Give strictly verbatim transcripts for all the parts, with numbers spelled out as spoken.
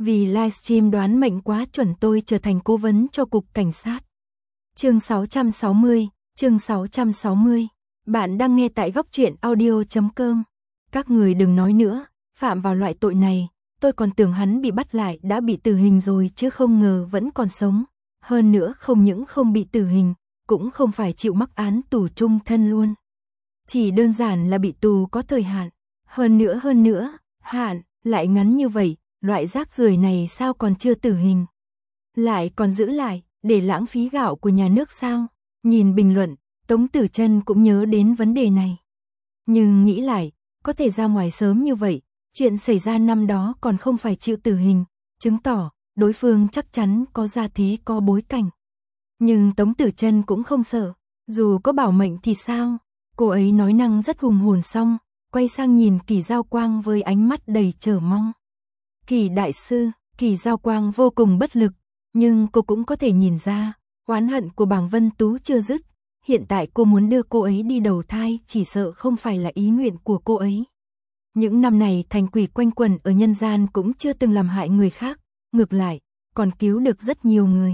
Vì livestream đoán mệnh quá chuẩn tôi trở thành cố vấn cho cục cảnh sát. Chương sáu trăm sáu mươi, chương sáu trăm sáu mươi. Bạn đang nghe tại góc truyện audio chấm com. Các người đừng nói nữa, phạm vào loại tội này, tôi còn tưởng hắn bị bắt lại đã bị tử hình rồi chứ không ngờ vẫn còn sống. Hơn nữa không những không bị tử hình, cũng không phải chịu mắc án tù chung thân luôn. Chỉ đơn giản là bị tù có thời hạn. Hơn nữa hơn nữa, hạn lại ngắn như vậy, loại rác rưởi này sao còn chưa tử hình? Lại còn giữ lại, để lãng phí gạo của nhà nước sao? Nhìn bình luận, Tống Tử Trân cũng nhớ đến vấn đề này. Nhưng nghĩ lại, có thể ra ngoài sớm như vậy, chuyện xảy ra năm đó còn không phải chịu tử hình, chứng tỏ đối phương chắc chắn có gia thế có bối cảnh. Nhưng Tống Tử Trân cũng không sợ, dù có bảo mệnh thì sao? Cô ấy nói năng rất hùng hồn xong, quay sang nhìn Kỳ Giao Quang với ánh mắt đầy chờ mong. Kỳ đại sư, Kỳ Giao Quang vô cùng bất lực, nhưng cô cũng có thể nhìn ra, oán hận của Bàng Vân Tú chưa dứt. Hiện tại cô muốn đưa cô ấy đi đầu thai chỉ sợ không phải là ý nguyện của cô ấy. Những năm này thành quỷ quanh quẩn ở nhân gian cũng chưa từng làm hại người khác, ngược lại, còn cứu được rất nhiều người.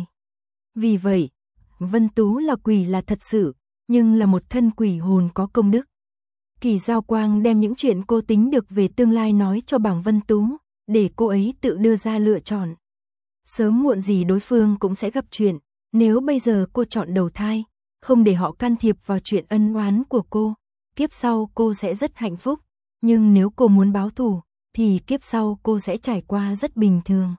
Vì vậy, Vân Tú là quỷ là thật sự, nhưng là một thân quỷ hồn có công đức. Kỳ Giao Quang đem những chuyện cô tính được về tương lai nói cho Bàng Vân Tú, để cô ấy tự đưa ra lựa chọn. Sớm muộn gì đối phương cũng sẽ gặp chuyện, nếu bây giờ cô chọn đầu thai, không để họ can thiệp vào chuyện ân oán của cô, kiếp sau cô sẽ rất hạnh phúc, nhưng nếu cô muốn báo thù, thì kiếp sau cô sẽ trải qua rất bình thường.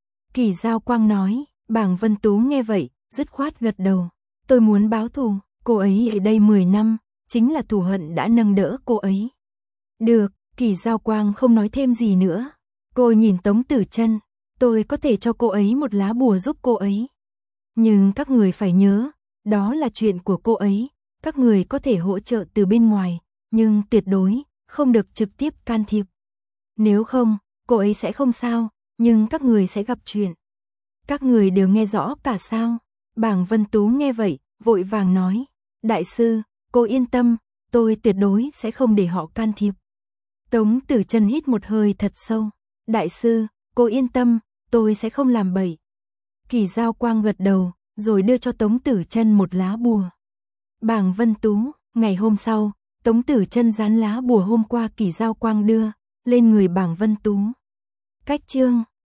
Kỳ Giao Quang nói, Bàng Vân Tú nghe vậy, dứt khoát gật đầu, tôi muốn báo thù, cô ấy ở đây mười năm, chính là thù hận đã nâng đỡ cô ấy. Được, Kỳ Giao Quang không nói thêm gì nữa. Cô nhìn Tống Tử Trân, tôi có thể cho cô ấy một lá bùa giúp cô ấy. Nhưng các người phải nhớ, đó là chuyện của cô ấy, các người có thể hỗ trợ từ bên ngoài, nhưng tuyệt đối không được trực tiếp can thiệp. Nếu không, cô ấy sẽ không sao, nhưng các người sẽ gặp chuyện. Các người đều nghe rõ cả sao? Bàng Vân Tú nghe vậy, vội vàng nói, đại sư, cô yên tâm, tôi tuyệt đối sẽ không để họ can thiệp. Tống Tử Trân hít một hơi thật sâu, đại sư, cô yên tâm, tôi sẽ không làm bậy. Kỳ Giao Quang gật đầu, rồi đưa cho Tống Tử Trân một lá bùa. Bàng Vân Tú, ngày hôm sau, Tống Tử Trân dán lá bùa hôm qua Kỳ Giao Quang đưa lên người Bàng Vân Tú. Cách chương